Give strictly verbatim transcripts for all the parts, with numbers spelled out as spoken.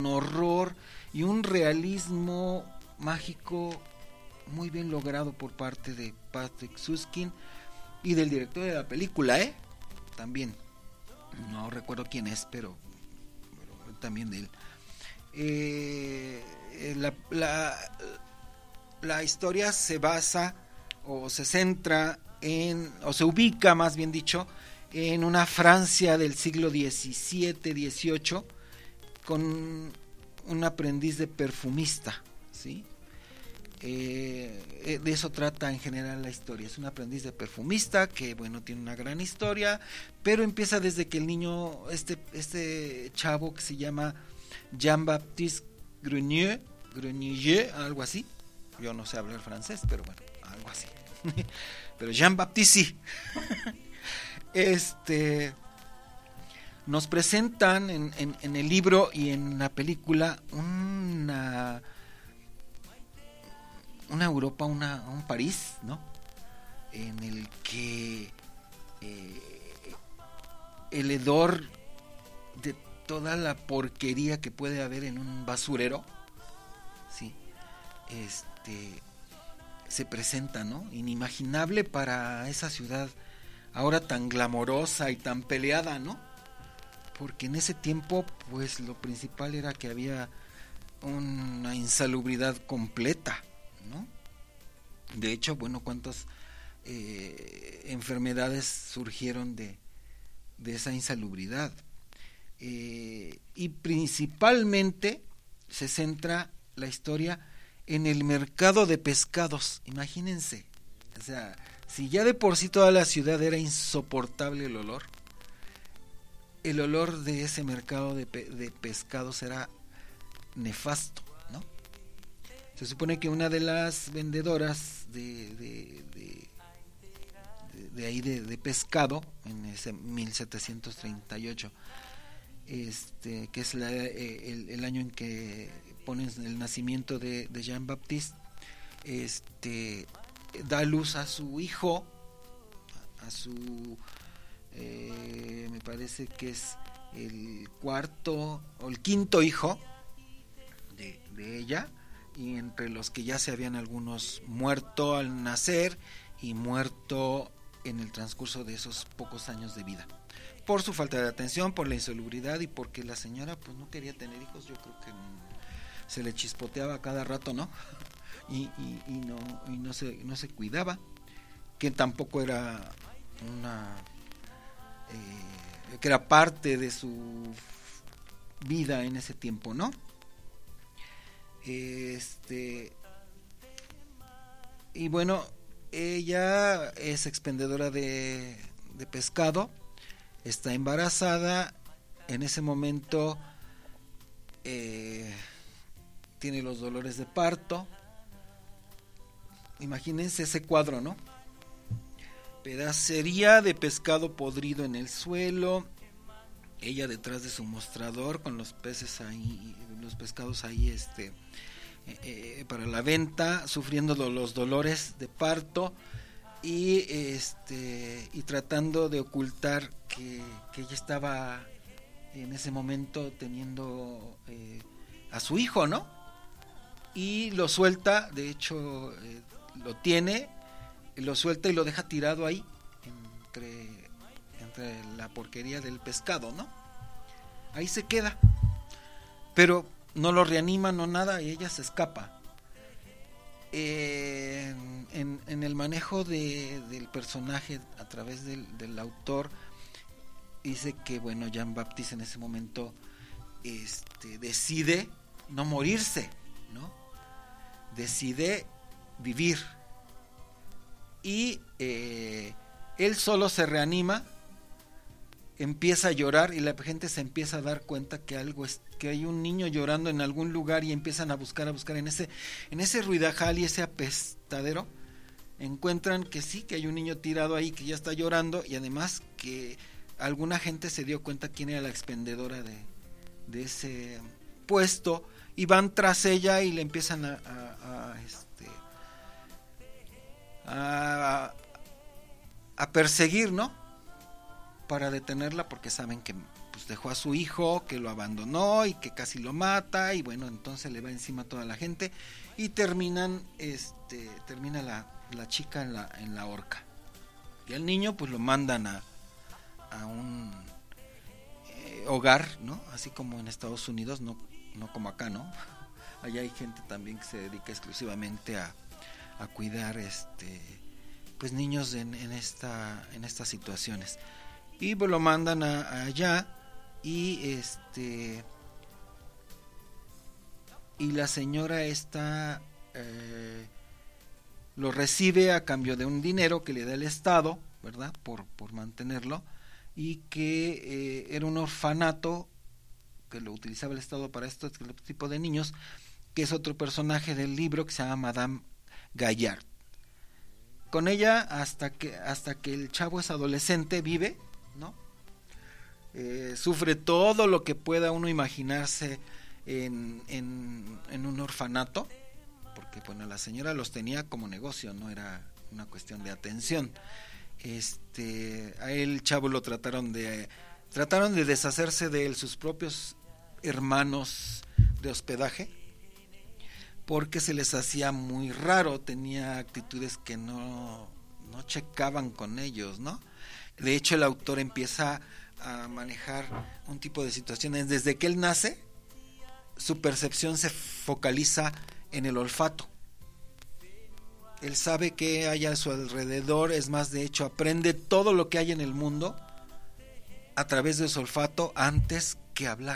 horror y un realismo mágico muy bien logrado por parte de Patrick Süskind y del director de la película, ¿eh? También, no recuerdo quién es, pero, pero también de él. Eh, la, la, la historia se basa o se centra en, o se ubica más bien dicho, en una Francia del siglo diecisiete dieciocho con un aprendiz de perfumista, ¿sí? Eh, de eso trata en general la historia. Es un aprendiz de perfumista que, bueno, tiene una gran historia, pero empieza desde que el niño, este, este chavo que se llama Jean-Baptiste Grenier, Grenier, algo así. Yo no sé hablar francés, pero bueno, algo así. Pero Jean-Baptiste sí. Este, nos presentan en, en, en el libro y en la película una una Europa, una, un París, ¿no? En el que eh, el hedor de toda la porquería que puede haber en un basurero, sí, este, se presenta, ¿no? Inimaginable para esa ciudad ahora tan glamorosa y tan peleada, ¿no? Porque en ese tiempo, pues lo principal era que había una insalubridad completa, ¿no? De hecho, bueno, cuántas eh, enfermedades surgieron de, de esa insalubridad. Eh, y principalmente se centra la historia en el mercado de pescados. Imagínense, o sea, si ya de por sí toda la ciudad era insoportable el olor, el olor de ese mercado de, pe- de pescados era nefasto, ¿no? Se supone que una de las vendedoras de, de, de, de, de ahí de, de pescado, en ese mil setecientos treinta y ocho, este, que es la, eh, el, el año en que ponen el nacimiento de, de Jean-Baptiste, este, da luz a su hijo, a su, eh, me parece que es el cuarto o el quinto hijo de, de ella, y entre los que ya se habían algunos muerto al nacer y muerto en el transcurso de esos pocos años de vida, por su falta de atención, por la insalubridad y porque la señora pues no quería tener hijos. Yo creo que se le chispoteaba cada rato, ¿no? y, y, y no y no se no se cuidaba, que tampoco era una eh, que era parte de su vida en ese tiempo, ¿no? Este, y bueno, ella es expendedora de, de pescado, está embarazada, en ese momento eh, tiene los dolores de parto. Imagínense ese cuadro, ¿no? Pedacería de pescado podrido en el suelo, ella detrás de su mostrador con los peces ahí, los pescados ahí, este, eh, eh, para la venta, sufriendo los dolores de parto y este y tratando de ocultar que, que ella estaba en ese momento teniendo eh, a su hijo, ¿no? Y lo suelta, de hecho eh, lo tiene, lo suelta y lo deja tirado ahí entre entre la porquería del pescado, ¿no? Ahí se queda, pero no lo reanima, no nada, y ella se escapa. Eh, en, en el manejo de, del personaje a través del, del autor, dice que, bueno, Jean-Baptiste en ese momento este, decide no morirse, ¿no? Decide vivir. Y eh, él solo se reanima, empieza a llorar y la gente se empieza a dar cuenta que algo es, que hay un niño llorando en algún lugar, y empiezan a buscar, a buscar en ese, en ese ruidajal y ese apestadero, encuentran que sí, que hay un niño tirado ahí que ya está llorando, y además que alguna gente se dio cuenta quién era la expendedora de, de ese puesto, y van tras ella y le empiezan a, a, a este a, a perseguir, ¿no? Para detenerla, porque saben que pues, pues dejó a su hijo, que lo abandonó y que casi lo mata, y bueno, entonces le va encima a toda la gente y terminan, este, termina la, la chica en la, en la horca. Y al niño pues lo mandan a, a un eh, hogar, ¿no? Así como en Estados Unidos, no, no como acá, ¿no? Allá hay gente también que se dedica exclusivamente a, a cuidar este pues niños en, en esta en estas situaciones. Y pues lo mandan a, a allá y este y la señora esta eh, lo recibe a cambio de un dinero que le da el Estado, ¿verdad? Por, por mantenerlo, y que eh, era un orfanato que lo utilizaba el Estado para este tipo de niños, que es otro personaje del libro que se llama Madame Gaillard. Con ella hasta que hasta que el chavo es adolescente vive, ¿no? Eh, sufre todo lo que pueda uno imaginarse en, en, en un orfanato, porque bueno, la señora los tenía como negocio, no era una cuestión de atención. Este, a él chavo lo trataron de trataron de deshacerse de él sus propios hermanos de hospedaje, porque se les hacía muy raro, tenía actitudes que no, no checaban con ellos, ¿no? De hecho, el autor empieza a manejar un tipo de situaciones. Desde que él nace, su percepción se focaliza en el olfato. Él sabe que hay a su alrededor, es más, de hecho, aprende todo lo que hay en el mundo a través de su olfato antes que hablar.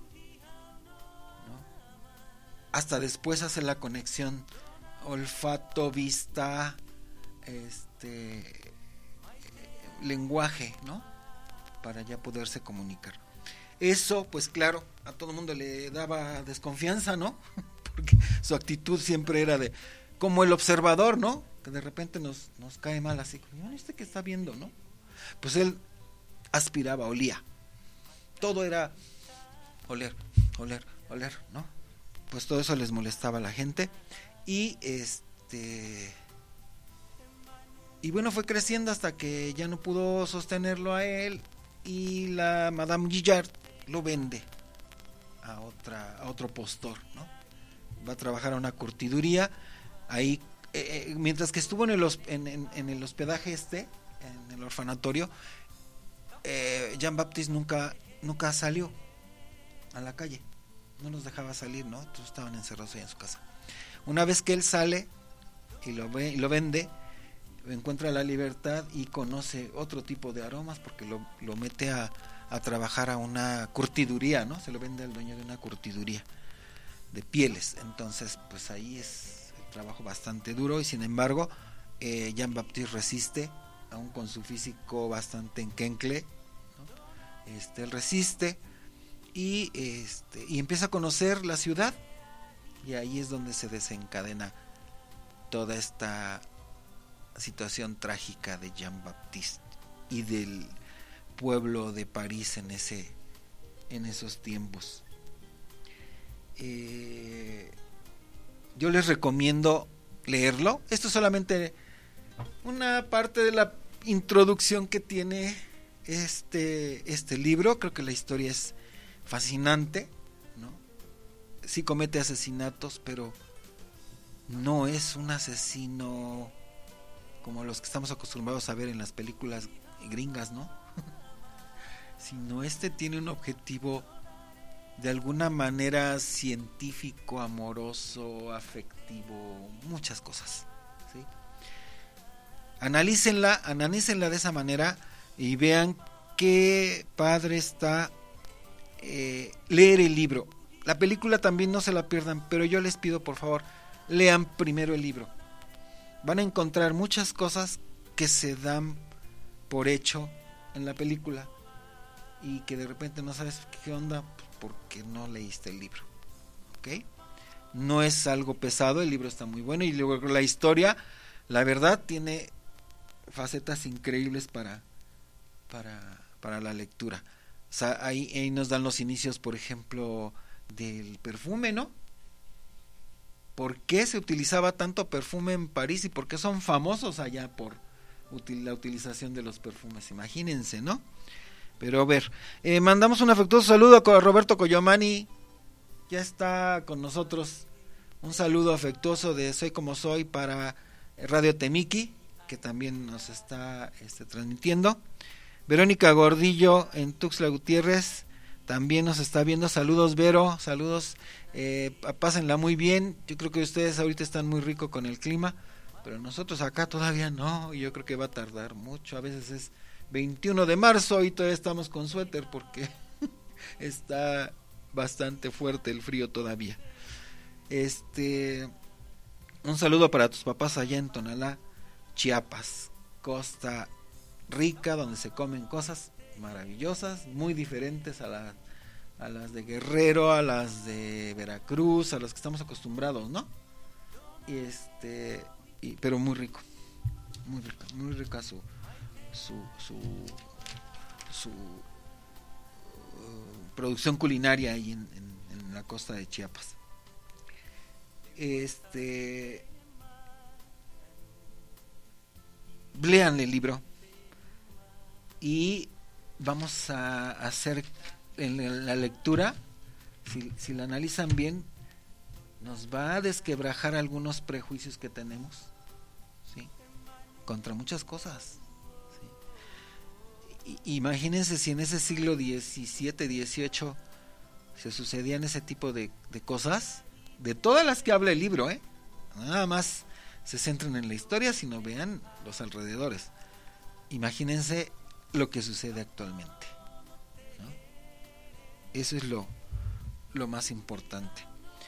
Hasta después hace la conexión olfato, vista, este, lenguaje, ¿no? Para ya poderse comunicar. Eso, pues claro, a todo el mundo le daba desconfianza, ¿no? Porque su actitud siempre era de, como el observador, ¿no? Que de repente nos, nos cae mal así, ¿no? ¿Este que está viendo, no? Pues él aspiraba, olía. Todo era oler, oler, oler, ¿no? Pues todo eso les molestaba a la gente y este y bueno, fue creciendo hasta que ya no pudo sostenerlo a él y la Madame Gaillard lo vende a otra a otro postor, ¿no? Va a trabajar a una curtiduría ahí, eh, eh, mientras que estuvo en el, en, en, en el hospedaje este, en el orfanatorio, eh, Jean-Baptiste nunca nunca salió a la calle. No los dejaba salir, ¿no? Todos estaban encerrados ahí en su casa. Una vez que él sale y lo ve y lo vende, encuentra la libertad y conoce otro tipo de aromas, porque lo, lo mete a, a trabajar a una curtiduría, ¿no? Se lo vende al dueño de una curtiduría de pieles. Entonces, pues ahí es el trabajo bastante duro y sin embargo, eh, Jean-Baptiste resiste, aún con su físico bastante enquencle, ¿no? Este, él resiste. Y, este, y empieza a conocer la ciudad y ahí es donde se desencadena toda esta situación trágica de Jean-Baptiste y del pueblo de París en ese en esos tiempos. Eh, yo les recomiendo leerlo. Esto es solamente una parte de la introducción que tiene este, este libro. Creo que la historia es fascinante, ¿no? Sí comete asesinatos, pero no es un asesino como los que estamos acostumbrados a ver en las películas gringas, ¿no? Sino este tiene un objetivo de alguna manera científico, amoroso, afectivo, muchas cosas, ¿sí? Analícenla, analícenla de esa manera y vean qué padre está Eh, leer el libro. La película también no se la pierdan, pero yo les pido por favor, lean primero el libro. Van a encontrar muchas cosas que se dan por hecho en la película y que de repente no sabes qué onda porque no leíste el libro, ¿ok? No es algo pesado, el libro está muy bueno y luego la historia, la verdad, tiene facetas increíbles para, para, para la lectura. O sea, ahí, ahí nos dan los inicios, por ejemplo, del perfume, ¿no? ¿Por qué se utilizaba tanto perfume en París y por qué son famosos allá por util- la utilización de los perfumes? Imagínense, ¿no? Pero a ver, eh, mandamos un afectuoso saludo a Roberto Coyomani, ya está con nosotros. Un saludo afectuoso de Soy Como Soy para Radio Temiki, que también nos está este, transmitiendo. Verónica Gordillo en Tuxtla Gutiérrez también nos está viendo. Saludos, Vero, saludos, eh, pásenla muy bien. Yo creo que ustedes ahorita están muy rico con el clima, pero nosotros acá todavía no, y yo creo que va a tardar mucho. A veces es veintiuno de marzo y todavía estamos con suéter porque está bastante fuerte el frío todavía. Este, un saludo para tus papás allá en Tonalá, Chiapas, Costa Rica, donde se comen cosas maravillosas, muy diferentes a, la, a las de Guerrero, a las de Veracruz, a las que estamos acostumbrados, ¿no? Y este, y, pero muy rico, muy rico, muy rica su su su, su uh, producción culinaria ahí en, en, en la costa de Chiapas. Este, lean el libro y vamos a hacer en la lectura, si, si la analizan bien, nos va a desquebrajar algunos prejuicios que tenemos, ¿sí? Contra muchas cosas, ¿sí? I, imagínense si en ese siglo diecisiete, dieciocho se sucedían ese tipo de, de cosas, de todas las que habla el libro, ¿eh? Nada más se centran en la historia, sino vean los alrededores. Imagínense lo que sucede actualmente, ¿no? Eso es lo, lo más importante.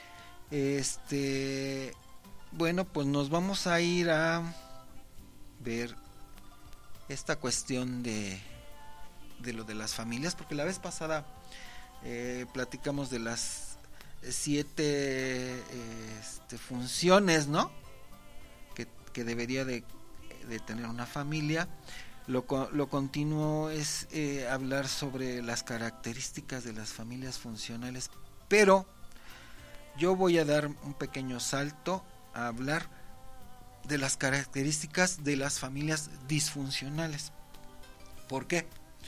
Este, bueno, pues nos vamos a ir a ver esta cuestión de, de lo de las familias, porque la vez pasada eh, platicamos de las siete este, funciones, ¿no? Que, que debería de, de tener una familia. Lo, lo continuo es eh, hablar sobre las características de las familias funcionales, pero yo voy a dar un pequeño salto a hablar de las características de las familias disfuncionales. ¿Por qué?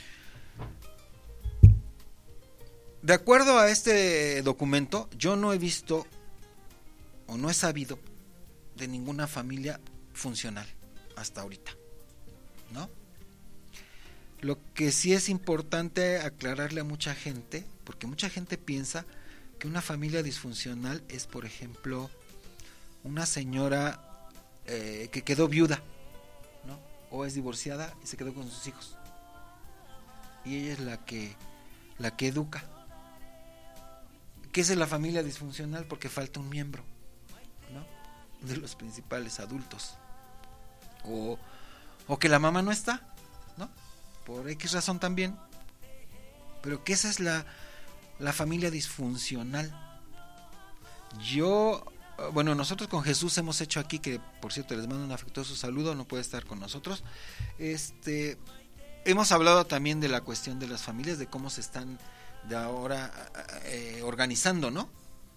De acuerdo a este documento, yo no he visto o no he sabido de ninguna familia funcional hasta ahorita, ¿no? Lo que sí es importante aclararle a mucha gente, porque mucha gente piensa que una familia disfuncional es, por ejemplo, una señora eh, que quedó viuda, ¿no? O es divorciada y se quedó con sus hijos. Y ella es la que, la que educa. ¿Qué es la familia disfuncional? Porque falta un miembro, ¿no? De los principales adultos. O, o que la mamá no está, ¿no? Por X razón también. Pero que esa es la, la familia disfuncional. Yo, bueno, nosotros con Jesús hemos hecho aquí, que por cierto les mando un afectuoso saludo, no puede estar con nosotros. Este, hemos hablado también de la cuestión de las familias, de cómo se están de ahora eh, organizando, ¿no?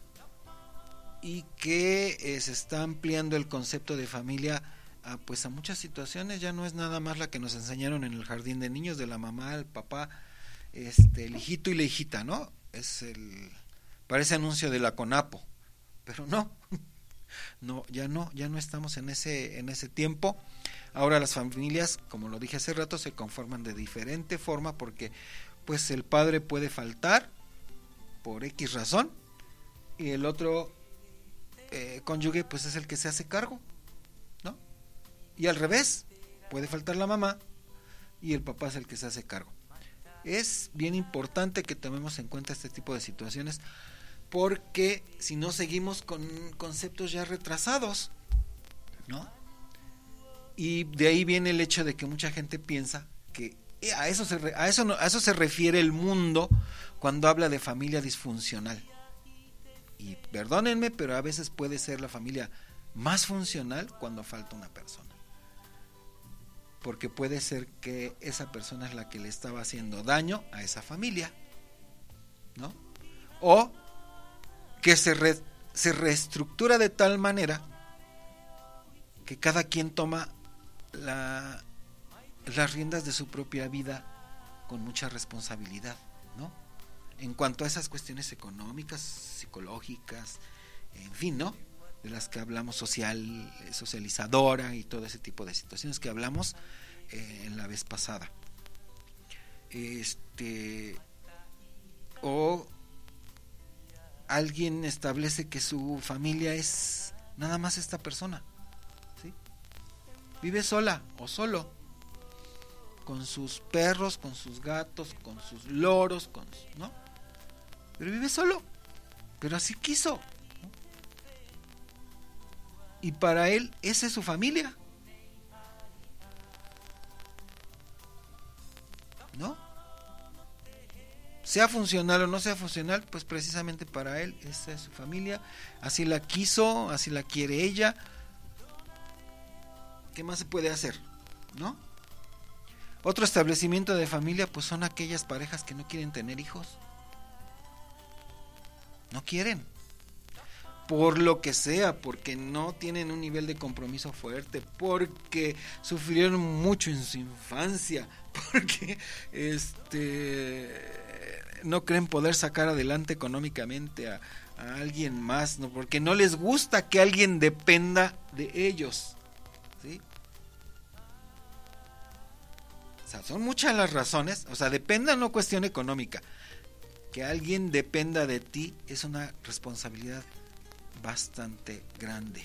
Y que eh, se está ampliando el concepto de familia a, pues a muchas situaciones. Ya no es nada más la que nos enseñaron en el jardín de niños, de la mamá, el papá, este, el hijito y la hijita, ¿no? Es el, parece anuncio de la CONAPO, pero no, no, ya no, ya no estamos en ese, en ese tiempo. Ahora las familias, como lo dije hace rato, se conforman de diferente forma porque pues el padre puede faltar por X razón y el otro eh, cónyuge pues es el que se hace cargo, ¿no? Y al revés, puede faltar la mamá y el papá es el que se hace cargo. Es bien importante que tomemos en cuenta este tipo de situaciones porque si no seguimos con conceptos ya retrasados, ¿no? Y de ahí viene el hecho de que mucha gente piensa que A eso, se, a, eso no, a eso se refiere el mundo cuando habla de familia disfuncional. Y perdónenme, pero a veces puede ser la familia más funcional cuando falta una persona. Porque puede ser que esa persona es la que le estaba haciendo daño a esa familia, ¿no? O que se, re, se reestructura de tal manera que cada quien toma la... las riendas de su propia vida con mucha responsabilidad, ¿no? En cuanto a esas cuestiones económicas, psicológicas, en fin, ¿no? De las que hablamos, social, socializadora y todo ese tipo de situaciones que hablamos eh, en la vez pasada. Este, o alguien establece que su familia es nada más esta persona, ¿sí? Vive sola o solo, con sus perros, con sus gatos, con sus loros, con, ¿no? Pero vive solo, pero así quiso, ¿no? Y para él esa es su familia, ¿no? Sea funcional o no sea funcional, pues precisamente para él esa es su familia, así la quiso, así la quiere ella. ¿Qué más se puede hacer, no? Otro establecimiento de familia pues son aquellas parejas que no quieren tener hijos. No quieren, por lo que sea, porque no tienen un nivel de compromiso fuerte, porque sufrieron mucho en su infancia, porque este no creen poder sacar adelante económicamente a, a alguien más, no, porque no les gusta que alguien dependa de ellos, ¿sí? O sea, son muchas las razones, o sea, dependa no cuestión económica. Que alguien dependa de ti es una responsabilidad bastante grande.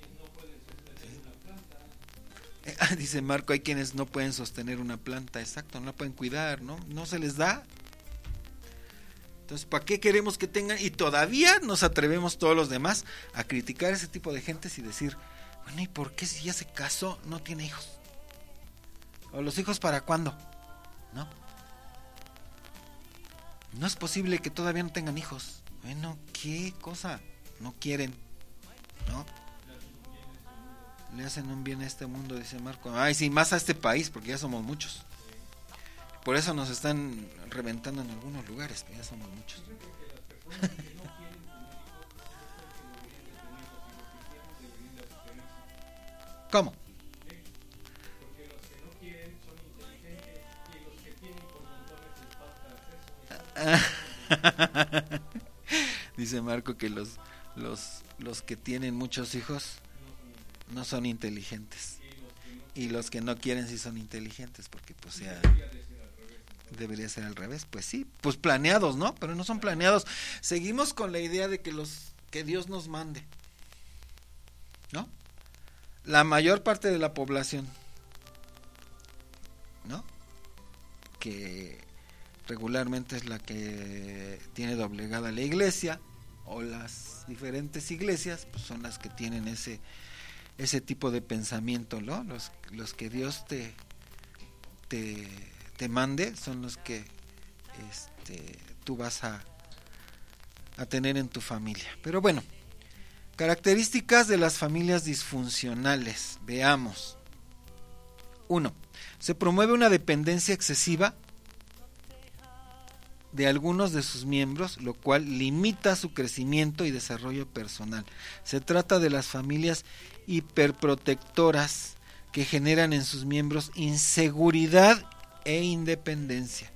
¿Sí? Eh, dice Marco, hay quienes no pueden sostener una planta, exacto, no la pueden cuidar, ¿no? No se les da. Entonces, ¿para qué queremos que tengan? Y todavía nos atrevemos todos los demás a criticar a ese tipo de gentes y decir, bueno, ¿y por qué si ya se casó no tiene hijos? ¿O los hijos para cuándo? ¿No? No es posible que todavía no tengan hijos. Bueno, ¿qué cosa? No quieren, ¿no? Le hacen un bien a este mundo, dice Marco. Ay, sí, más a este país, porque ya somos muchos. Por eso nos están reventando en algunos lugares, ya somos muchos. ¿Cómo? Dice Marco que los, los, los que tienen muchos hijos no son inteligentes, y los que no quieren sí son inteligentes, porque pues ya debería ser al revés. Pues sí, pues planeados, ¿no? Pero no son planeados. Seguimos con la idea de que los que Dios nos mande, ¿no? La mayor parte de la población, ¿no? Que regularmente es la que tiene doblegada la iglesia, o las diferentes iglesias, pues son las que tienen ese ese tipo de pensamiento, ¿no? Los, los que Dios te, te te mande son los que este tú vas a a tener en tu familia. Pero bueno, características de las familias disfuncionales. Veamos. Uno, se promueve una dependencia excesiva de algunos de sus miembros, lo cual limita su crecimiento y desarrollo personal. Se trata de las familias hiperprotectoras que generan en sus miembros inseguridad e independencia.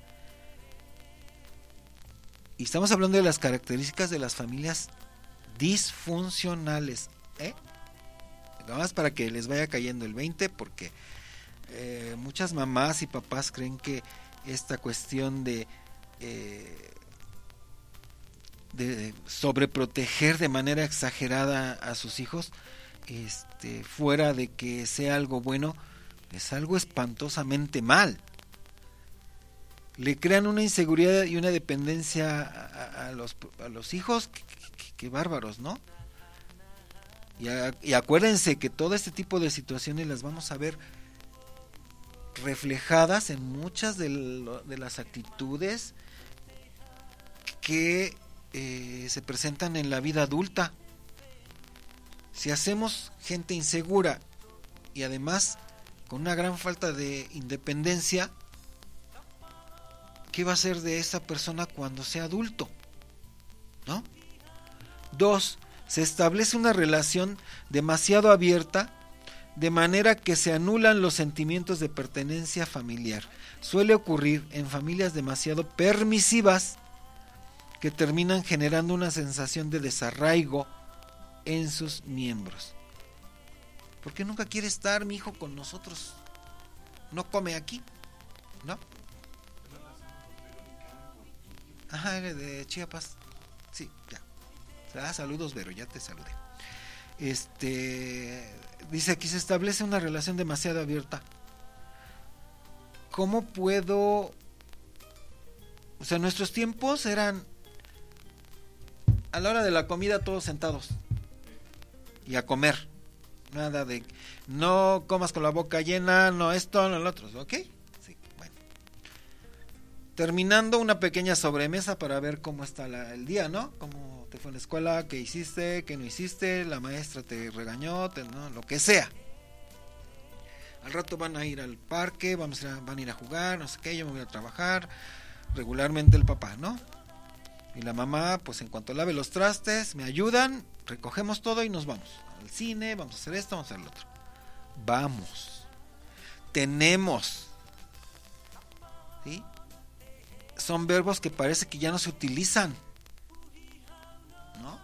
Y estamos hablando de las características de las familias disfuncionales, ¿eh? Nada más para que les vaya cayendo el veinte, porque eh, muchas mamás y papás creen que esta cuestión de Eh, de sobreproteger de manera exagerada a sus hijos, este, fuera de que sea algo bueno, es algo espantosamente mal. Le crean una inseguridad y una dependencia a, a, los, a los hijos, que, que, que bárbaros, ¿no? Y, a, y acuérdense que todo este tipo de situaciones las vamos a ver reflejadas en muchas de, lo, de las actitudes que eh, se presentan en la vida adulta. Si hacemos gente insegura y además con una gran falta de independencia, ¿qué va a ser de esa persona cuando sea adulto? ¿No? Dos, se establece una relación demasiado abierta de manera que se anulan los sentimientos de pertenencia familiar. Suele ocurrir en familias demasiado permisivas que terminan generando una sensación de desarraigo en sus miembros. ¿Por qué nunca quiere estar mi hijo con nosotros? ¿No come aquí? ¿No? Ajá, de Chiapas. Sí, ya. Ah, saludos, Vero, ya te saludé. Este, dice aquí, se establece una relación demasiado abierta. ¿Cómo puedo? O sea, nuestros tiempos eran a la hora de la comida todos sentados y a comer. Nada de no comas con la boca llena, no esto, no lo otro, ¿ok? Sí, bueno. Terminando una pequeña sobremesa para ver cómo está la, el día, ¿no? Cómo te fue en la escuela, qué hiciste, qué no hiciste, la maestra te regañó, te, ¿no? Lo que sea. Al rato van a ir al parque, vamos a, van a ir a jugar, no sé qué, yo me voy a trabajar. Regularmente el papá, ¿no? Y la mamá, pues en cuanto lave los trastes, me ayudan, recogemos todo y nos vamos al cine, vamos a hacer esto, vamos a hacer lo otro. Vamos. Tenemos. ¿Sí? Son verbos que parece que ya no se utilizan, ¿no?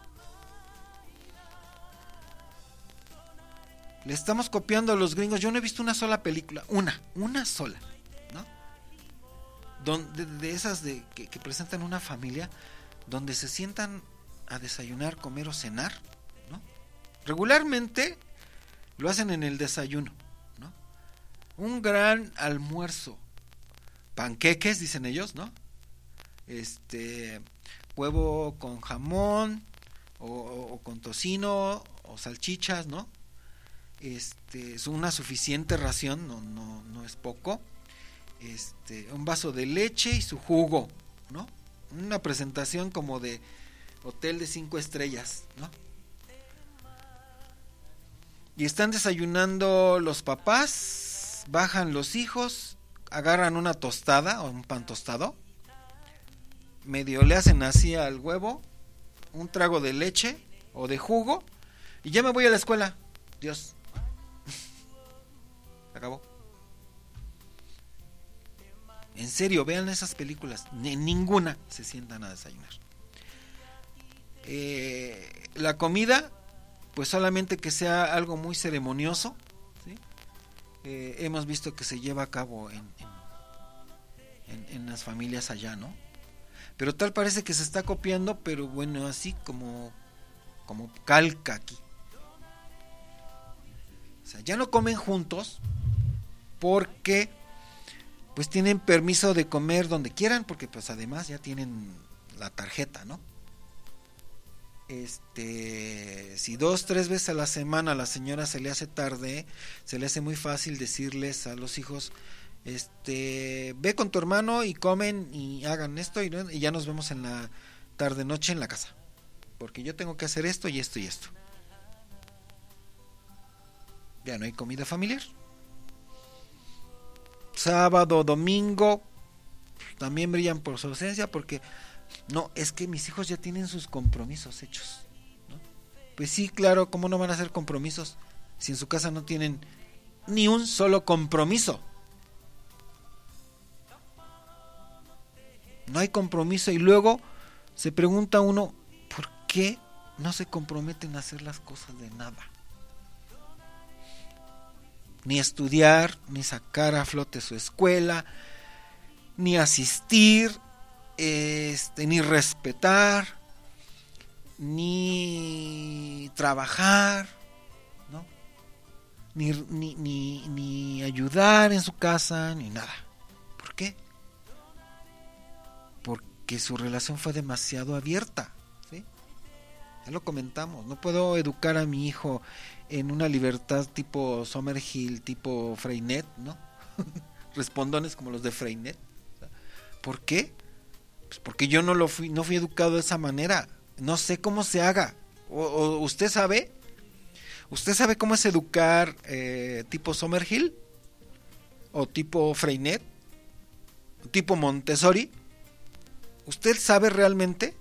Le estamos copiando a los gringos. Yo no he visto una sola película, una, una sola, ¿no? Donde, de esas de que, que presentan una familia donde se sientan a desayunar, comer o cenar, ¿no? Regularmente lo hacen en el desayuno, ¿no? Un gran almuerzo, panqueques, dicen ellos, ¿no? Este, huevo con jamón o, o, o con tocino o salchichas, ¿no? Este, es una suficiente ración, no, no, no es poco. Este, un vaso de leche y su jugo, ¿no? Una presentación como de hotel de cinco estrellas, ¿no? Y están desayunando los papás, bajan los hijos, agarran una tostada o un pan tostado, medio le hacen así al huevo, un trago de leche o de jugo, y ya me voy a la escuela. Dios. Acabó. En serio, vean esas películas. En ninguna se sientan a desayunar. Eh, la comida, pues solamente que sea algo muy ceremonioso, ¿sí? Eh, hemos visto que se lleva a cabo en, en, en, en las familias allá, ¿no? Pero tal parece que se está copiando, pero bueno, así como, como calca aquí. O sea, ya no comen juntos porque pues tienen permiso de comer donde quieran, porque pues además ya tienen la tarjeta, ¿no? Este, si dos, tres veces a la semana a la señora se le hace tarde, se le hace muy fácil decirles a los hijos, este, ve con tu hermano y comen y hagan esto y, y ya nos vemos en la tarde noche en la casa, porque yo tengo que hacer esto y esto y esto. Ya no hay comida familiar. Sábado, domingo también brillan por su ausencia, porque no, es que mis hijos ya tienen sus compromisos hechos, ¿no? Pues sí, claro, ¿cómo no van a hacer compromisos si en su casa no tienen ni un solo compromiso? No hay compromiso y luego se pregunta uno, ¿por qué no se comprometen a hacer las cosas de nada? Ni estudiar, ni sacar a flote su escuela, ni asistir, este, ni respetar, ni trabajar, ¿no? Ni, ni, ni, ni ayudar en su casa, ni nada. ¿Por qué? Porque su relación fue demasiado abierta, ¿sí? Ya lo comentamos, no puedo educar a mi hijo en una libertad tipo Summerhill, tipo Freinet, ¿no? Respondones como los de Freinet. ¿Por qué? Pues porque yo no lo fui, no fui educado de esa manera. No sé cómo se haga. O, o usted sabe, usted sabe cómo es educar eh, tipo Summerhill o tipo Freinet, tipo Montessori. ¿Usted sabe realmente?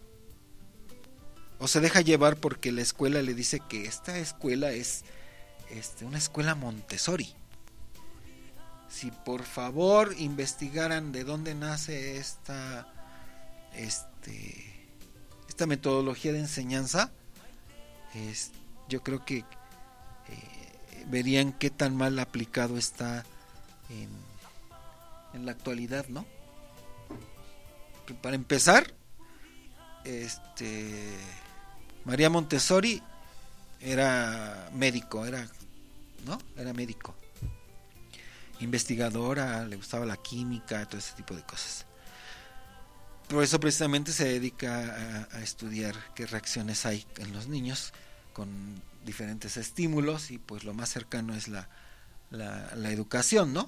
¿O se deja llevar porque la escuela le dice que esta escuela es este, una escuela Montessori. Si por favor investigaran de dónde nace esta, este, esta metodología de enseñanza, es, yo creo que eh, verían qué tan mal aplicado está en, en la actualidad, ¿no? Para empezar, este, María Montessori era médico, era, ¿no? Era médico. Investigadora, le gustaba la química, todo ese tipo de cosas. Por eso precisamente se dedica a, a estudiar qué reacciones hay en los niños con diferentes estímulos, y pues lo más cercano es la, la, la educación, ¿no?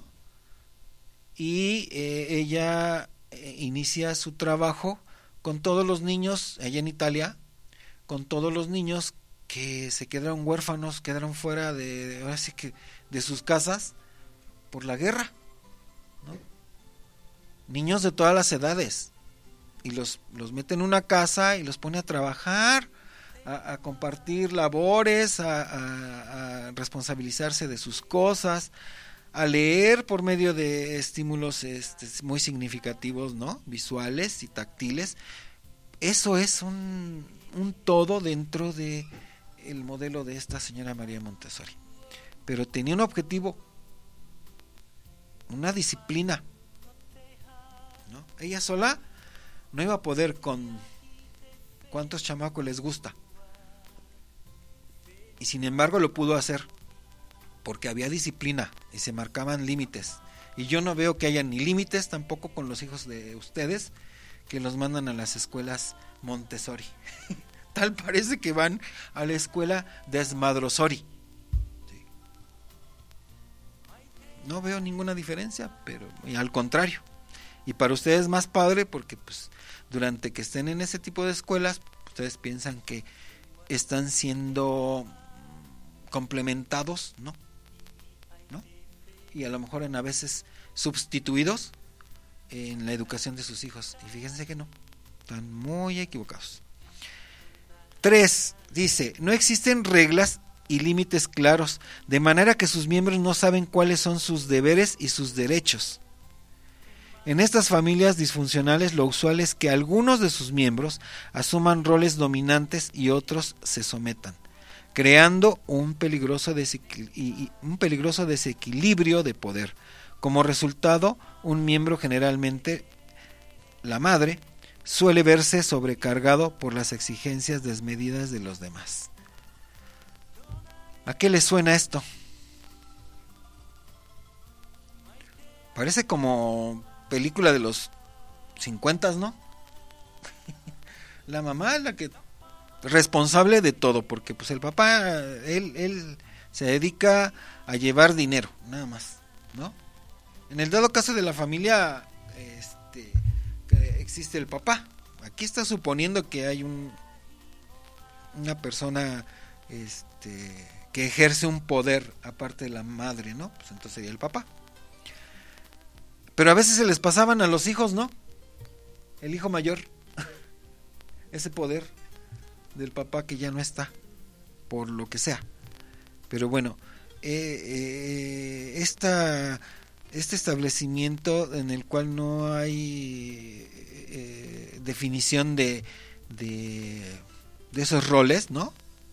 Y eh, ella eh, inicia su trabajo con todos los niños allá en Italia, con todos los niños que se quedaron huérfanos, quedaron fuera de, ahora sí que de sus casas por la guerra, ¿no? Niños de todas las edades, y los, los mete en una casa y los pone a trabajar, a, a compartir labores, a, a, a responsabilizarse de sus cosas, a leer por medio de estímulos este, muy significativos, ¿no? Visuales y táctiles. Eso es un, un todo dentro de el modelo de esta señora María Montessori. Pero tenía un objetivo, una disciplina, ¿no? Ella sola no iba a poder con cuántos chamacos les gusta, y sin embargo lo pudo hacer porque había disciplina y se marcaban límites. Y yo no veo que haya ni límites tampoco con los hijos de ustedes que los mandan a las escuelas Montessori. Tal parece que van a la escuela Desmadrosori. No veo ninguna diferencia, pero al contrario. Y para ustedes más padre, porque pues durante que estén en ese tipo de escuelas, ustedes piensan que están siendo complementados, ¿no? ¿No? Y a lo mejor en a veces sustituidos en la educación de sus hijos. Y fíjense que no, están muy equivocados. Tres, dice, no existen reglas y límites claros, de manera que sus miembros no saben cuáles son sus deberes y sus derechos. En estas familias disfuncionales lo usual es que algunos de sus miembros asuman roles dominantes y otros se sometan, creando un peligroso, desequil- y, y un peligroso desequilibrio de poder. Como resultado, un miembro, generalmente la madre, suele verse sobrecargado por las exigencias desmedidas de los demás. ¿A qué le suena esto? Parece como película de los cincuenta, ¿no? La mamá es la que responsable de todo, porque pues el papá, él, él se dedica a llevar dinero, nada más, ¿no? En el dado caso de la familia, este, que existe el papá. Aquí está suponiendo que hay un, una persona, este, que ejerce un poder aparte de la madre, ¿no? Pues entonces sería el papá. Pero a veces se les pasaban a los hijos, ¿no? El hijo mayor, ese poder del papá que ya no está, por lo que sea. Pero bueno, eh, eh, esta, este establecimiento en el cual no hay eh, definición de, de, de esos roles, ¿no?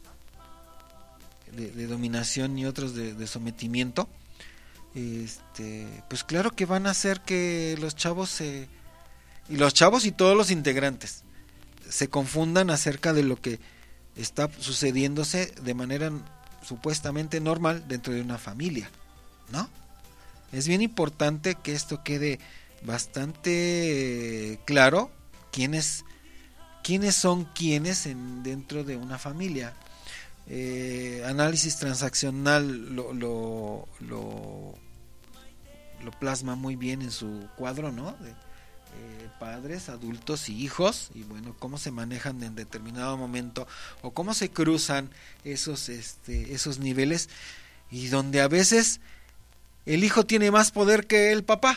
De, de dominación y otros de, de sometimiento, este, pues claro que van a hacer que los chavos se, y los chavos y todos los integrantes se confundan acerca de lo que está sucediéndose de manera supuestamente normal dentro de una familia, ¿no? Es bien importante que esto quede bastante claro, quiénes quiénes son quiénes en, dentro de una familia. Eh, análisis transaccional lo, lo, lo, lo plasma muy bien en su cuadro, ¿no? De, eh, padres, adultos y hijos, y bueno, cómo se manejan en determinado momento o cómo se cruzan esos, este, esos niveles, y donde a veces el hijo tiene más poder que el papá,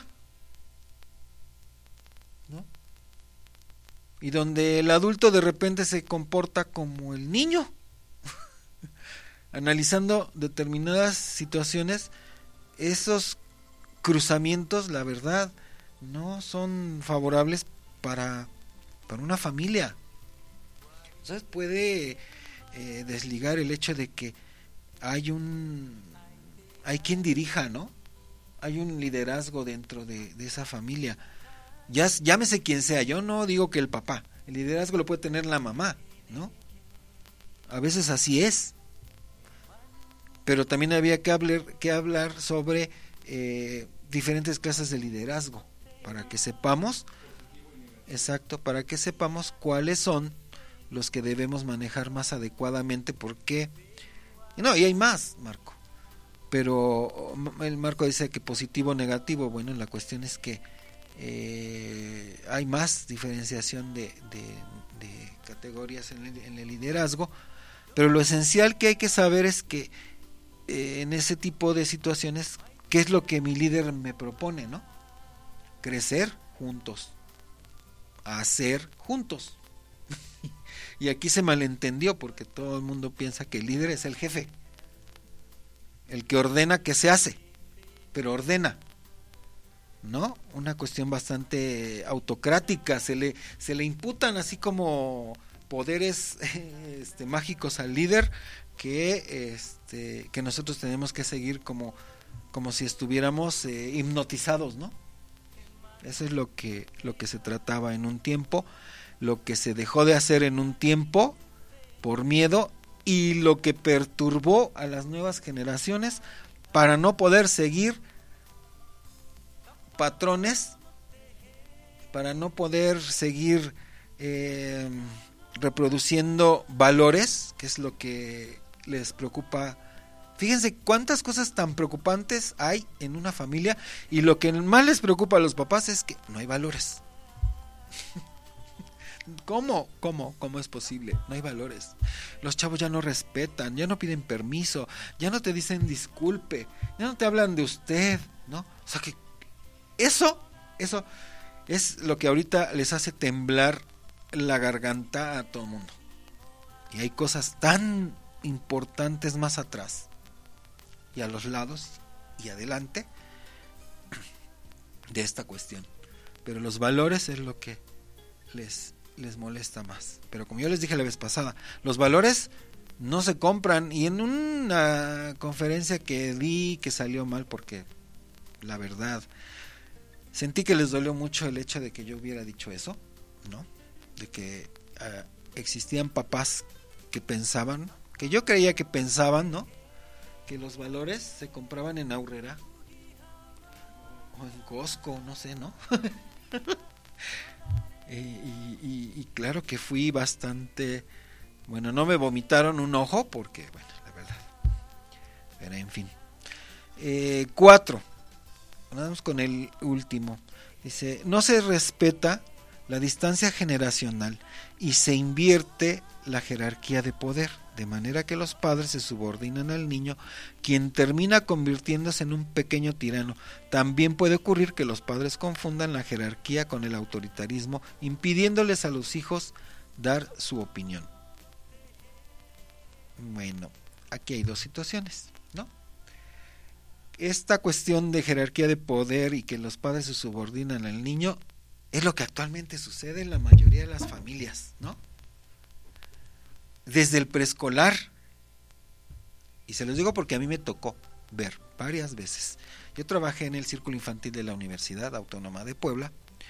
¿no? Y donde el adulto de repente se comporta como el niño. analizando determinadas situaciones, esos cruzamientos, la verdad, no son favorables para, para una familia. Entonces puede eh, desligar el hecho de que hay un hay quien dirija, ¿no? Hay un liderazgo dentro de, de esa familia. Ya, llámese quien sea, yo no digo que el papá, el liderazgo lo puede tener la mamá, ¿no? A veces así es. Pero también había que hablar, que hablar sobre eh, diferentes clases de liderazgo, para que sepamos, exacto, para que sepamos cuáles son los que debemos manejar más adecuadamente, porque no, y hay más, Marco, pero el Marco dice que positivo o negativo. Bueno, la cuestión es que eh, hay más diferenciación de, de, de categorías en el, en el liderazgo, pero lo esencial que hay que saber es que eh, en ese tipo de situaciones, ¿qué es lo que mi líder me propone, no? Crecer juntos, hacer juntos. Y aquí se malentendió, porque todo el mundo piensa que el líder es el jefe, el que ordena que se hace, pero ordena, ¿no? Una cuestión bastante autocrática, se le, se le imputan así como poderes este, mágicos al líder, que, este, que nosotros tenemos que seguir como, como si estuviéramos eh, hipnotizados, ¿no? Eso es lo que, lo que se trataba en un tiempo, lo que se dejó de hacer en un tiempo por miedo, y lo que perturbó a las nuevas generaciones para no poder seguir patrones, para no poder seguir eh, reproduciendo valores, que es lo que les preocupa. Fíjense cuántas cosas tan preocupantes hay en una familia, y lo que más les preocupa a los papás es que no hay valores. ¿Cómo? ¿Cómo? ¿Cómo es posible? No hay valores. Los chavos ya no respetan, ya no piden permiso, ya no te dicen disculpe, ya no te hablan de usted, ¿no? O sea que eso, eso es lo que ahorita les hace temblar la garganta a todo el mundo. Y hay cosas tan importantes más atrás y a los lados y adelante de esta cuestión. Pero los valores es lo que les les molesta más. Pero como yo les dije la vez pasada, los valores no se compran. Y en una conferencia que di, que salió mal, porque la verdad sentí que les dolió mucho el hecho de que yo hubiera dicho eso, ¿no? De que uh, existían papás que pensaban, que yo creía que pensaban, ¿no? Que los valores se compraban en Aurrera o en Costco, no sé, ¿no? Y, y, y claro que fui bastante, bueno, no me vomitaron un ojo, porque, bueno, la verdad, pero en fin. Eh, cuatro, vamos con el último. Dice, no se respeta la distancia generacional y se invierte la jerarquía de poder, de manera que los padres se subordinan al niño, quien termina convirtiéndose en un pequeño tirano. También puede ocurrir que los padres confundan la jerarquía con el autoritarismo, impidiéndoles a los hijos dar su opinión. Bueno, aquí hay dos situaciones, ¿no? Esta cuestión de jerarquía de poder y que los padres se subordinan al niño es lo que actualmente sucede en la mayoría de las familias, ¿no? Desde el preescolar, y se los digo porque a mí me tocó ver varias veces. Yo trabajé en el Círculo Infantil de la Universidad Autónoma de Puebla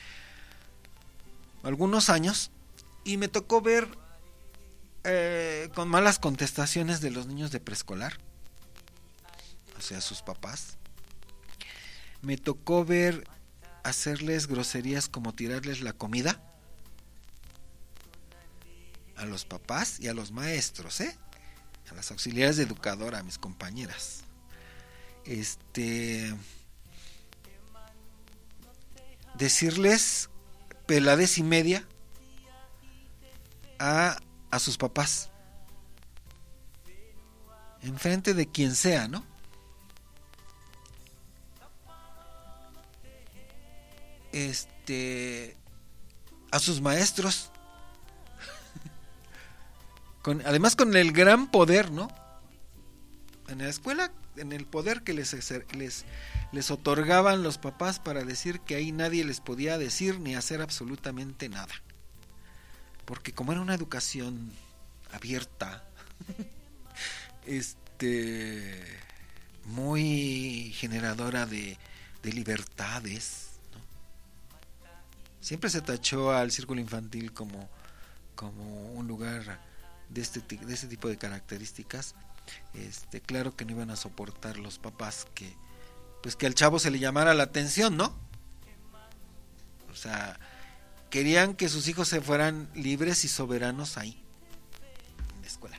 algunos años, y me tocó ver eh, con malas contestaciones de los niños de preescolar, o sea, sus papás. Me tocó ver hacerles groserías como tirarles la comida a los papás y a los maestros, ¿eh? A las auxiliares de educadora, a mis compañeras. Este, decirles peladez y media a, a sus papás, enfrente de quien sea, ¿no? Este, a sus maestros. Con, además con el gran poder, ¿no? En la escuela, en el poder que les, les, les otorgaban los papás para decir que ahí nadie les podía decir ni hacer absolutamente nada. Porque como era una educación abierta, este, muy generadora de, de libertades, ¿no? Siempre se tachó al círculo infantil como, como un lugar de este, de este tipo de características. Este, claro que no iban a soportar los papás que, pues que al chavo se le llamara la atención, ¿no? O sea, querían que sus hijos se fueran libres y soberanos ahí, en la escuela.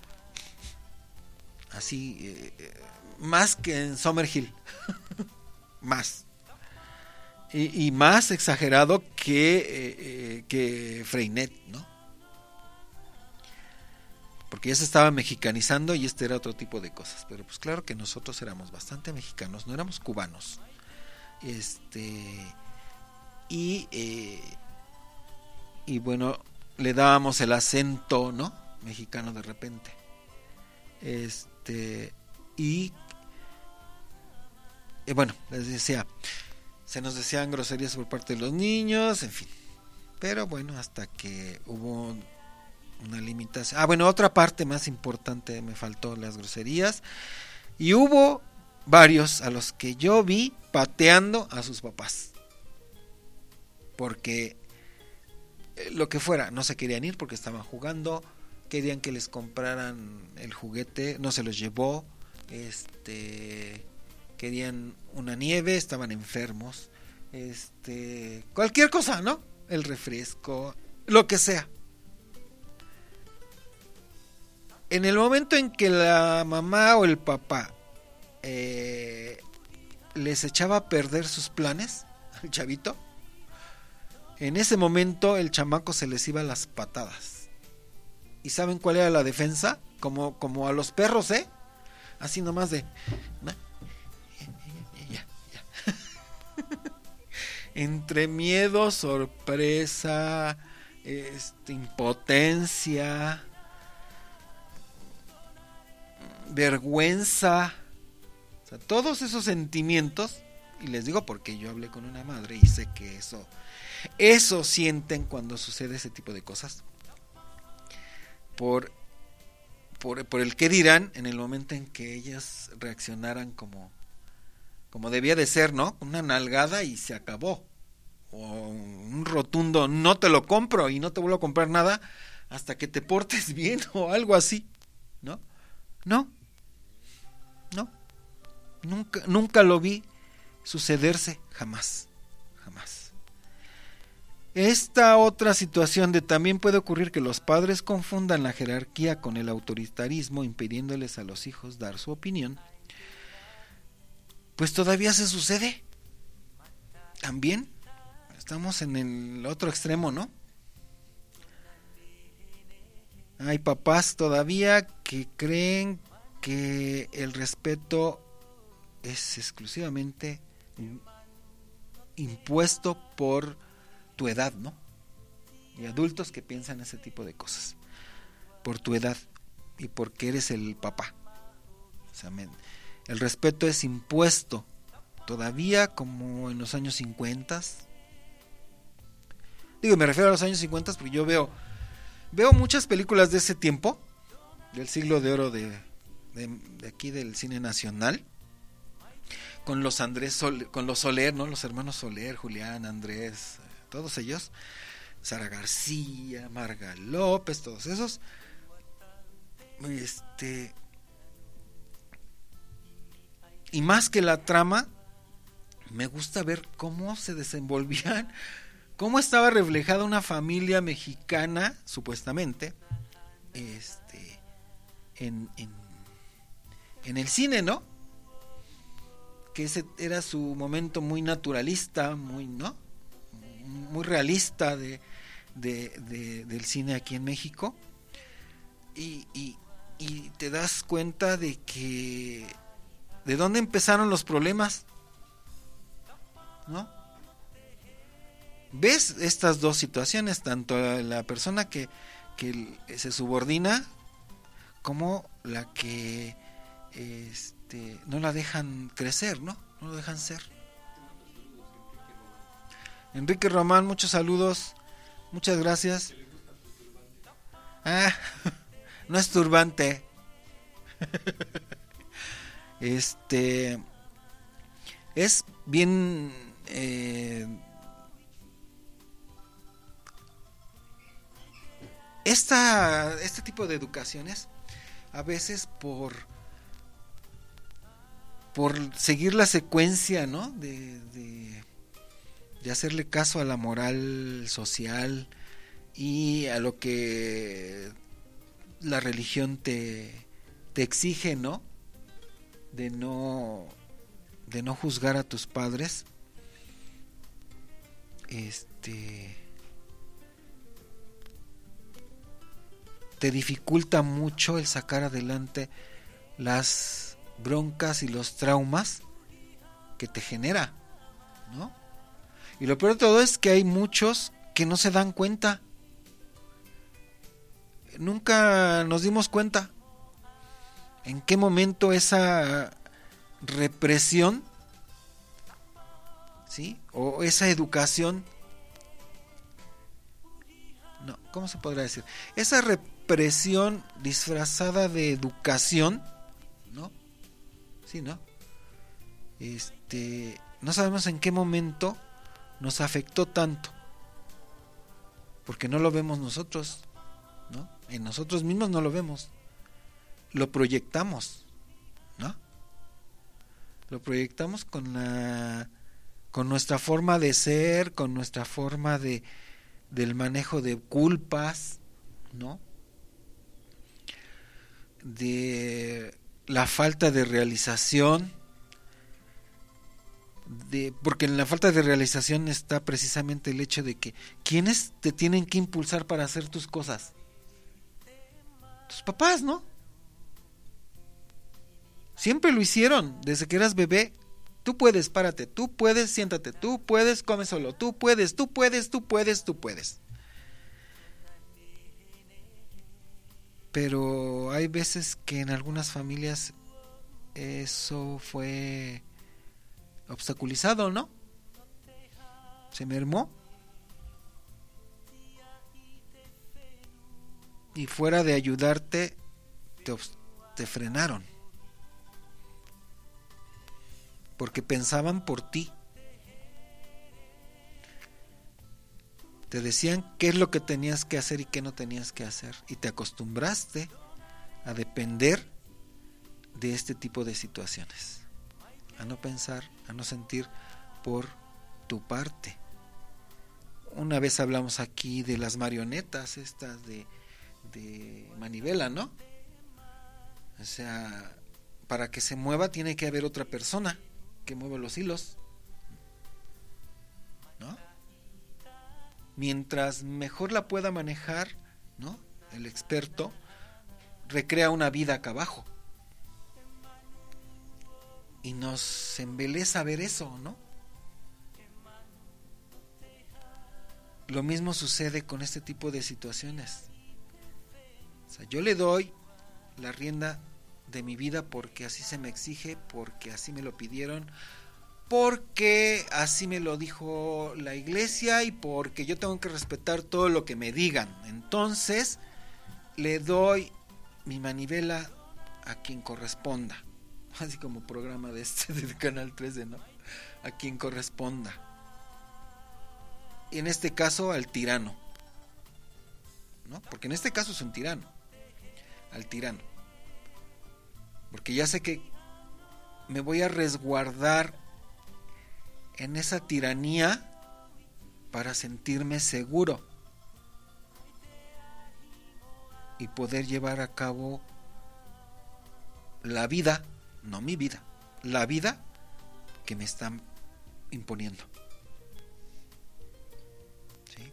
Así, eh, más que en Summerhill, más. Y, y más exagerado que, eh, eh, que Freinet, ¿no? Porque ya se estaba mexicanizando y este era otro tipo de cosas. Pero pues claro que nosotros éramos bastante mexicanos, no éramos cubanos. Este y eh, y bueno, le dábamos el acento, ¿no? Mexicano de repente. Este y eh, bueno, les decía, se nos decían groserías por parte de los niños, en fin. Pero bueno, hasta que hubo una limitación. Ah, bueno, otra parte más importante me faltó, las groserías. Y hubo varios a los que yo vi pateando a sus papás. Porque eh, lo que fuera, no se querían ir porque estaban jugando, querían que les compraran el juguete, no se los llevó, este, querían una nieve, estaban enfermos, este, cualquier cosa, ¿no? El refresco, lo que sea. En el momento en que la mamá o el papá eh, les echaba a perder sus planes al chavito, en ese momento el chamaco se les iba a las patadas. ¿Y saben cuál era la defensa? Como, como a los perros, ¿eh? Así nomás de... ¿no? Ya, ya. Entre miedo, sorpresa, este, impotencia, vergüenza, o sea, todos esos sentimientos, y les digo porque yo hablé con una madre y sé que eso, eso sienten cuando sucede ese tipo de cosas, por, por, por el qué dirán en el momento en que ellas reaccionaran como, como debía de ser, ¿no? Una nalgada y se acabó, o un rotundo no te lo compro y no te vuelvo a comprar nada hasta que te portes bien o algo así, ¿no? No, no, nunca, nunca lo vi sucederse, jamás, jamás. Esta otra situación de también puede ocurrir que los padres confundan la jerarquía con el autoritarismo, impidiéndoles a los hijos dar su opinión, pues todavía se sucede. También estamos en el otro extremo, ¿no? Hay papás todavía que creen que el respeto es exclusivamente impuesto por tu edad, ¿no? Y adultos que piensan ese tipo de cosas. Por tu edad y porque eres el papá. O sea, me, el respeto es impuesto todavía como en los años cincuenta. Digo, me refiero a los años cincuenta porque yo veo Veo muchas películas de ese tiempo, del siglo de oro de, de, de aquí del cine nacional, con los Andrés Soler, con los Soler, ¿no? Los hermanos Soler, Julián, Andrés, todos ellos, Sara García, Marga López, todos esos. Este, y más que la trama, me gusta ver cómo se desenvolvían, cómo estaba reflejada una familia mexicana, supuestamente, este, en, en, en el cine, ¿no? Que ese era su momento muy naturalista, muy, ¿no? Muy realista de, de, de, del cine aquí en México. Y, y, y te das cuenta de que, ¿de dónde empezaron los problemas? ¿No? ¿Ves estas dos situaciones? Tanto la persona que, que se subordina como la que este, no la dejan crecer, ¿no? No lo dejan ser. Enrique Román, muchos saludos, muchas gracias. Ah, no es turbante. Este es bien eh, esta, este tipo de educaciones a veces por por seguir la secuencia, ¿no? de, de, de hacerle caso a la moral social y a lo que la religión te, te exige, ¿no? De no de no juzgar a tus padres, este te dificulta mucho el sacar adelante las broncas y los traumas que te genera, ¿no? Y lo peor de todo es que hay muchos que no se dan cuenta. Nunca nos dimos cuenta en qué momento esa represión, ¿sí? O esa educación, no, ¿cómo se podrá decir? Esa represión disfrazada de educación, ¿no? Sí, ¿no? Este, no sabemos en qué momento nos afectó tanto, porque no lo vemos nosotros, ¿no? En nosotros mismos no lo vemos, lo proyectamos, ¿no? Lo proyectamos con la, con nuestra forma de ser, con nuestra forma de del manejo de culpas, ¿no? De la falta de realización, de, porque en la falta de realización está precisamente el hecho de que ¿quiénes te tienen que impulsar para hacer tus cosas? Tus papás, ¿no? Siempre lo hicieron, desde que eras bebé. Tú puedes, párate, tú puedes, siéntate, tú puedes, come solo, tú puedes, tú puedes, tú puedes, tú puedes. Pero hay veces que en algunas familias eso fue obstaculizado, ¿no? Se mermó. Y fuera de ayudarte, te, te frenaron. Porque pensaban por ti. Te decían qué es lo que tenías que hacer y qué no tenías que hacer. Y te acostumbraste a depender de este tipo de situaciones. A no pensar, a no sentir por tu parte. Una vez hablamos aquí de las marionetas estas de, de manivela, ¿no? O sea, para que se mueva tiene que haber otra persona que mueva los hilos, ¿no? Mientras mejor la pueda manejar, ¿no? El experto recrea una vida acá abajo. Y nos embeleza ver eso, ¿no? Lo mismo sucede con este tipo de situaciones. O sea, yo le doy la rienda de mi vida porque así se me exige, porque así me lo pidieron, porque así me lo dijo la iglesia y porque yo tengo que respetar todo lo que me digan. Entonces le doy mi manivela a quien corresponda, así como programa de este del Canal trece, ¿no? A quien corresponda. Y en este caso al tirano, ¿no? Porque en este caso es un tirano, al tirano. Porque ya sé que me voy a resguardar en esa tiranía para sentirme seguro y poder llevar a cabo la vida, no mi vida, la vida que me están imponiendo. ¿Sí?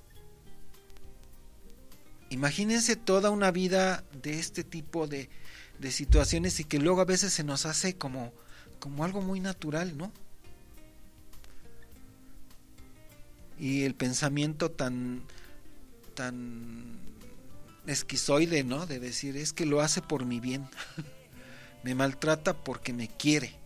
Imagínense toda una vida de este tipo de de situaciones y que luego a veces se nos hace como, como algo muy natural, ¿no? Y el pensamiento tan tan esquizoide, ¿no? De decir, es que lo hace por mi bien. me maltrata porque me quiere.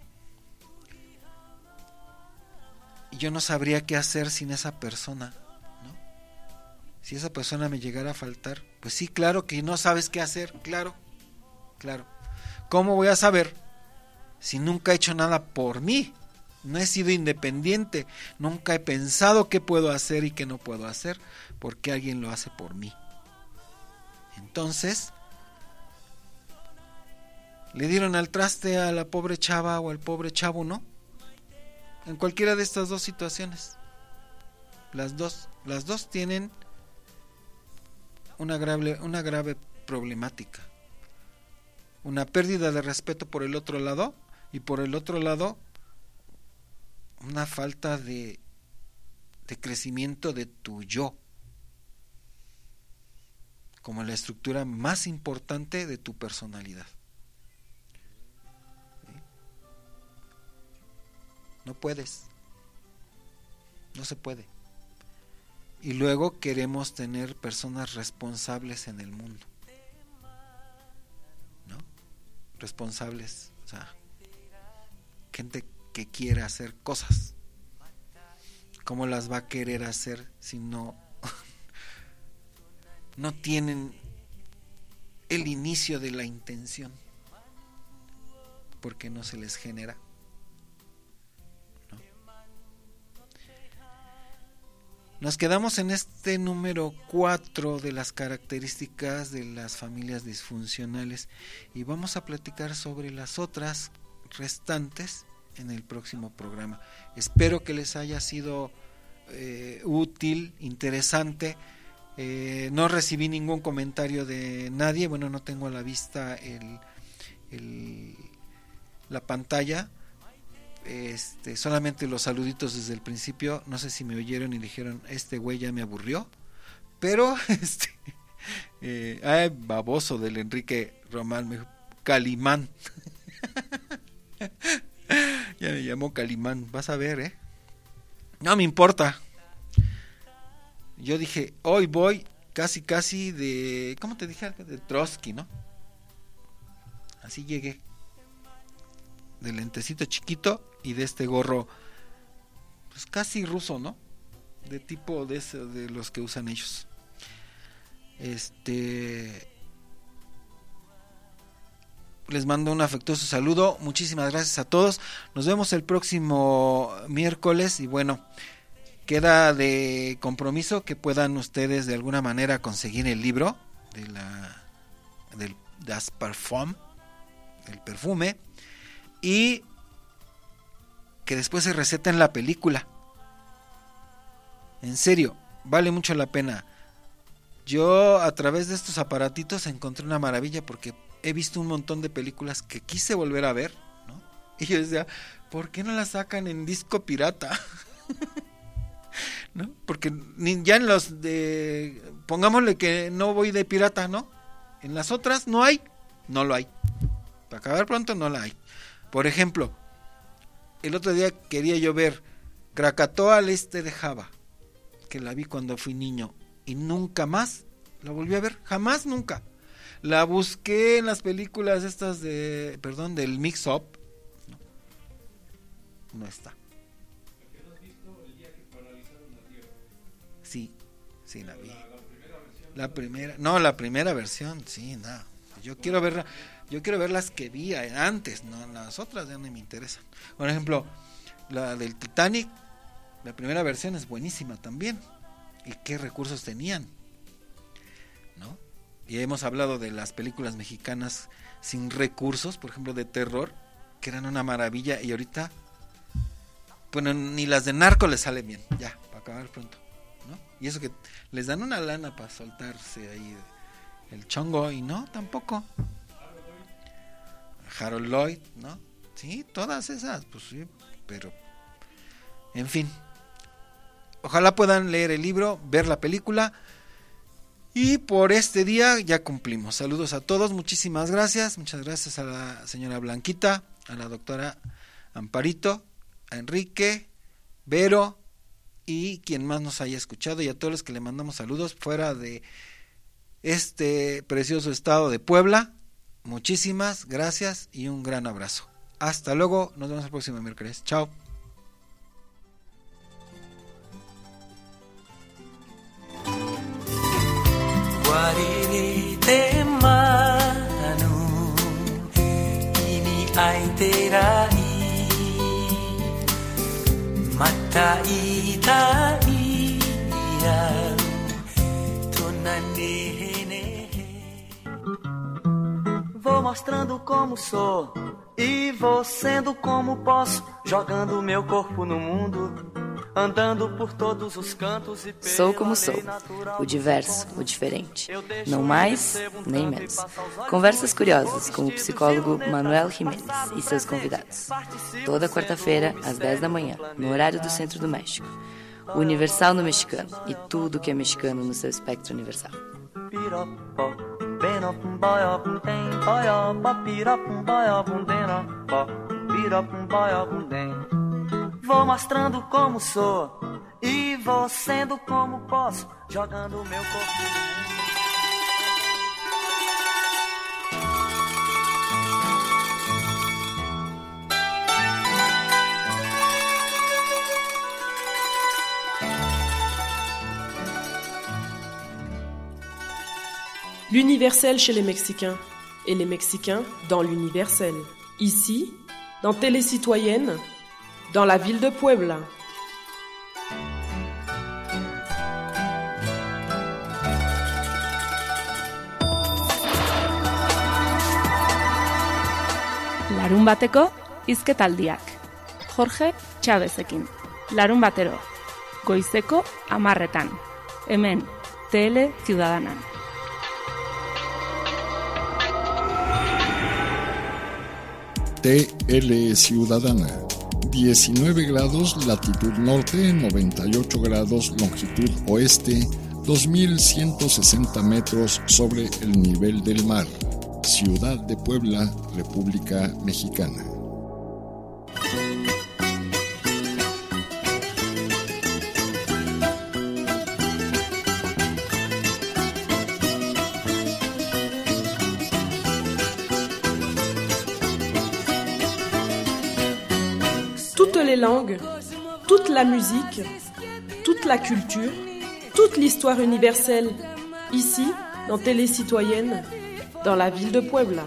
Y yo no sabría qué hacer sin esa persona, ¿no? Si esa persona me llegara a faltar, pues sí, claro que no sabes qué hacer, claro, claro. ¿Cómo voy a saber si nunca he hecho nada por mí? No he sido independiente, nunca he pensado qué puedo hacer y qué no puedo hacer, porque alguien lo hace por mí. Entonces, le dieron al traste a la pobre chava o al pobre chavo, ¿no? En cualquiera de estas dos situaciones. Las dos, las dos tienen una grave, una grave problemática. Una pérdida de respeto por el otro lado, y por el otro lado una falta de, de crecimiento de tu yo, como la estructura más importante de tu personalidad. ¿Sí? No puedes, no se puede. Y luego queremos tener personas responsables en el mundo, ¿no? Responsables, o sea, gente que quiere hacer cosas. ¿Cómo las va a querer hacer si no no tienen el inicio de la intención? Porque no se les genera, ¿no? Nos quedamos en este número cuatro de las características de las familias disfuncionales y vamos a platicar sobre las otras restantes en el próximo programa. Espero que les haya sido eh, útil, interesante. Eh, no recibí ningún comentario de nadie. Bueno, no tengo a la vista el, el la pantalla. Este, solamente los saluditos desde el principio. No sé si me oyeron y dijeron, este güey ya me aburrió. Pero este eh, ay, baboso del Enrique Román, me dijo, Calimán. Ya me llamó Calimán, vas a ver, ¿eh? No me importa. Yo dije, hoy voy casi casi de, ¿cómo te dije? De Trotsky, ¿no? Así llegué. De lentecito chiquito y de este gorro, pues casi ruso, ¿no? De tipo de, ese, de los que usan ellos. Este... Les mando un afectuoso saludo. Muchísimas gracias a todos. Nos vemos el próximo miércoles. Y bueno, queda de compromiso que puedan ustedes de alguna manera conseguir el libro de la del Das Parfum, del perfume, y que después se receten la película. En serio, vale mucho la pena. Yo a través de estos aparatitos encontré una maravilla porque he visto un montón de películas que quise volver a ver, ¿no? Y yo decía, ¿por qué no las sacan en disco pirata? ¿No? Porque ni ya en los de, pongámosle que no voy de pirata, ¿no? En las otras no hay, no lo hay. Para acabar pronto no la hay. Por ejemplo, el otro día quería yo ver Krakatoa al este de Java, que la vi cuando fui niño y nunca más la volví a ver, jamás, nunca. La busqué en las películas estas de, perdón, del Mix Up. No, no está. ¿No has visto El día que paralizaron la Tierra? Sí, sí la vi. La, la primera versión. La primera, no, la primera versión, sí, nada. No. Yo quiero verla, yo quiero ver las que vi antes, no, las otras ya no me interesan. Por ejemplo, la del Titanic, la primera versión es buenísima también. ¿Y qué recursos tenían? ¿No? Y hemos hablado de las películas mexicanas sin recursos, por ejemplo de terror, que eran una maravilla, y ahorita, bueno, ni las de narco les salen bien, ya, para acabar pronto, ¿no? Y eso que les dan una lana para soltarse ahí el chongo, y no, tampoco. Harold Lloyd, ¿no? Sí, todas esas, pues sí, pero, en fin. Ojalá puedan leer el libro, ver la película. Y por este día ya cumplimos. Saludos a todos, muchísimas gracias. Muchas gracias a la señora Blanquita, a la doctora Amparito, a Enrique, Vero y quien más nos haya escuchado, y a todos los que le mandamos saludos fuera de este precioso estado de Puebla. muchísimas gracias y un gran abrazo. Hasta luego, nos vemos el próximo miércoles. Chao. Vou mostrando como sou e vou sendo como posso, jogando meu corpo no mundo, andando por todos os cantos e Sou como sou, o diverso, o diferente, não mais nem menos. Conversas curiosas com o psicólogo Manuel Jiménez e seus convidados. Toda quarta-feira, às dez da manhã, no horário do Centro do México. O Universal no mexicano e tudo que é mexicano no seu espectro universal. Vou mostrando como sou e vou sendo como posso, jogando meu corpo no mundo. L'universel chez les Mexicains, et les Mexicains dans l'universel. Ici, dans Télécitoyenne, dans la ville de Puebla. Larun bateko hizketaldiak. Jorge Chavezekin. Larun batero. Goizeko hamarretan. Hemen, Tele Ciudadanan. T L Ciudadana, diecinueve grados latitud norte, noventa y ocho grados longitud oeste, dos mil ciento sesenta metros sobre el nivel del mar. Ciudad de Puebla, República Mexicana. Toutes les langues, toute la musique, toute la culture, toute l'histoire universelle, ici, dans Télécitoyenne, dans la ville de Puebla.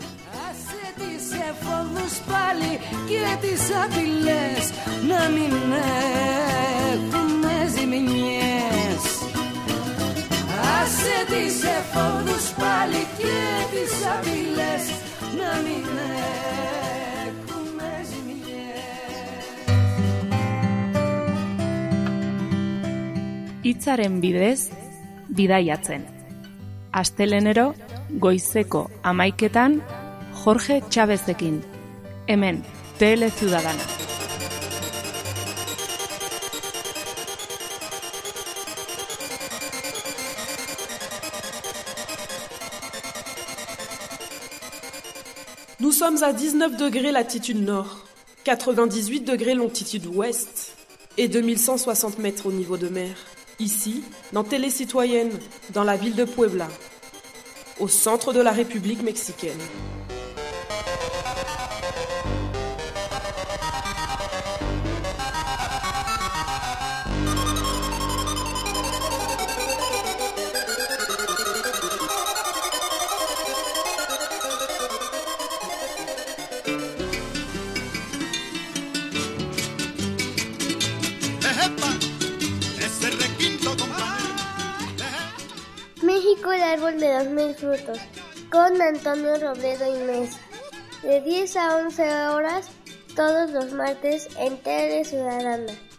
Hitzaren bidez, bidaiatzen. Astelenero, goizeko hamaiketan, Jorge Chavezekin. Hemen, Tele Ciudadana. Nous sommes à dix-neuf degrés latitude nord, quatre-vingt-dix-huit degrés longitude ouest et deux mille cent soixante mètres au niveau de mer. Ici, dans Télécitoyenne, dans la ville de Puebla, au centre de la République mexicaine. México, el árbol de los mil frutos, con Antonio Robledo y Mesa, de diez a once horas, todos los martes en Tele Ciudadana.